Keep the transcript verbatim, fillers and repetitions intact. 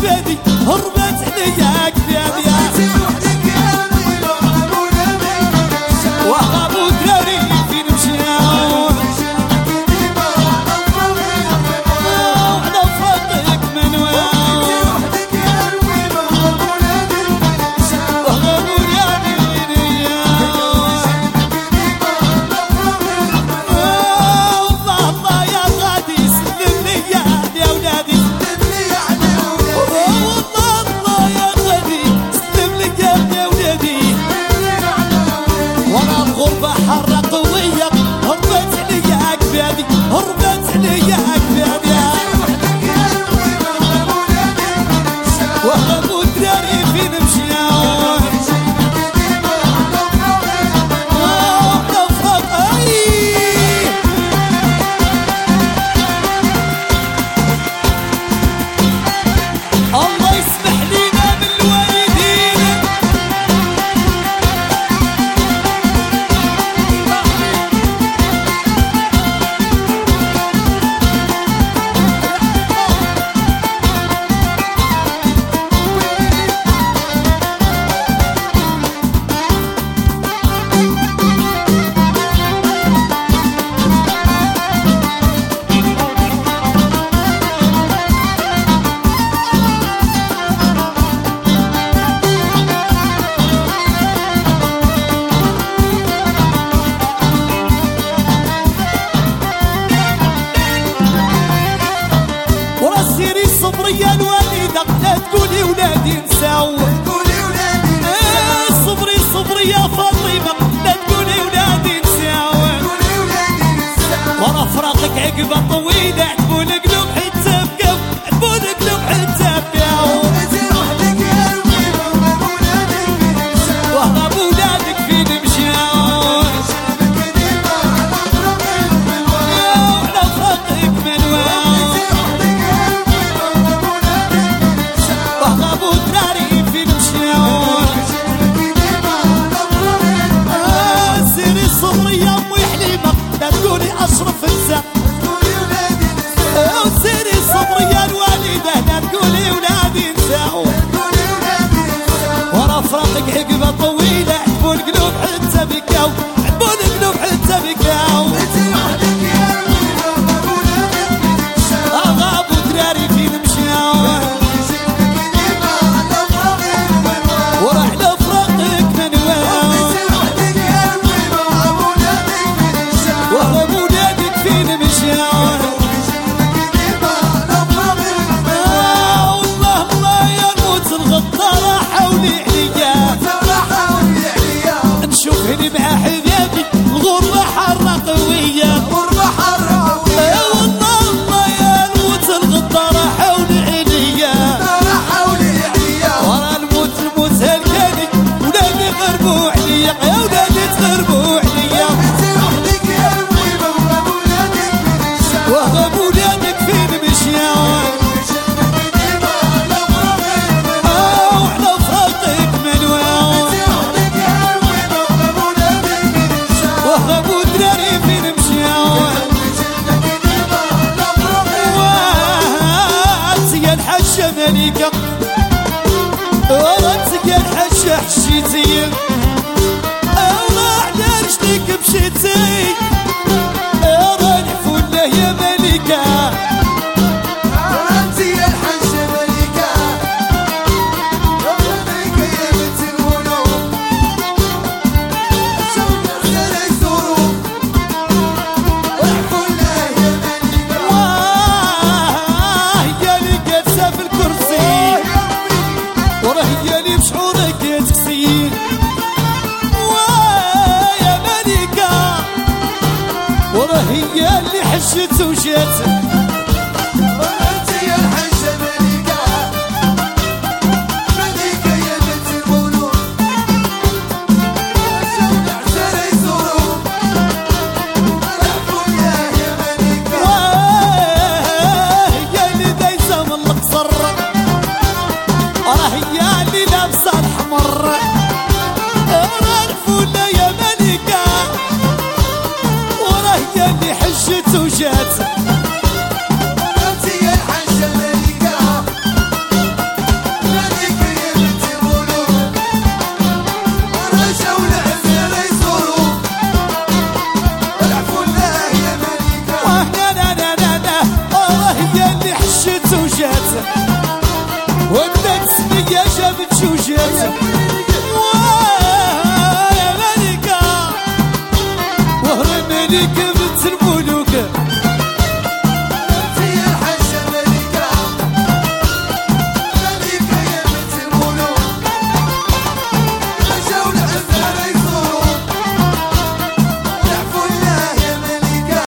كبادي هربت عليا كبادي وهربوا دراري فين مشاو وعلى فضلك منواو وهربوا دراري الله الله يا غادي سلم لي يا ولادي والله الله يا غادي سلم لي يا ولادي وانا الغربة حرة قوية هربت عليا كبادي هربت عليا كبادي وهربوا دراري فين مشاو وعلى فضلي الله يسمح لينا من الوالدين ورا سيري صبري الوالدة لا تقولي ولادي نساو آه صبري صبري يا فاطمة لا تقولي ولادي نساو ورا فراقك عقبة طويلة عتبون قلوب حتى بقاو عتبون قلوب حتى بقاو وهربوا ولادك فين مشاو وعلى فراقك منواو وهربوا دراري فين مشاو آه سيري صبري يا امي حليمة لا تقولي اشرف انسى آه سيري صبري يا الوالدة لا تقولي ولادي نساو ورا فراقك عقبة طويلة عتبون قلوب حتى بكاو عتبون قلوب حتى بكاو غابوا دراري فين مشاو ورا على فراقك منواو وهربوا ولادك فين مشاو آه الله الله يا الموت الغدارة حولي عليا نشوفني مع حبابي الغربة حرة قوية آه والله الله يا الموت الغدارة حولي عليا ورا الموت الموت هلكاني ولادي غربوا عليا يا ولادي تغربوا عليا وهربوا ولادك فين مشاو آه وعلى فراقك منواو وهربوا دراري فين مشاو وانت يا الحاجة مليكة وانت يا الحاجة حشيتي الله على رجليك مشيتي راه الفله يا مليكة واه هي اللي جالسة في الكرسي وراه هي اللي بشعورك تكسي واه يا مليكة وراه هي اللي حشت وجات واه هي اللي دايسة من القصر راه هي اللي لابسة الحمر راه الفلة يا مليكة وراه هي اللي حشت وجات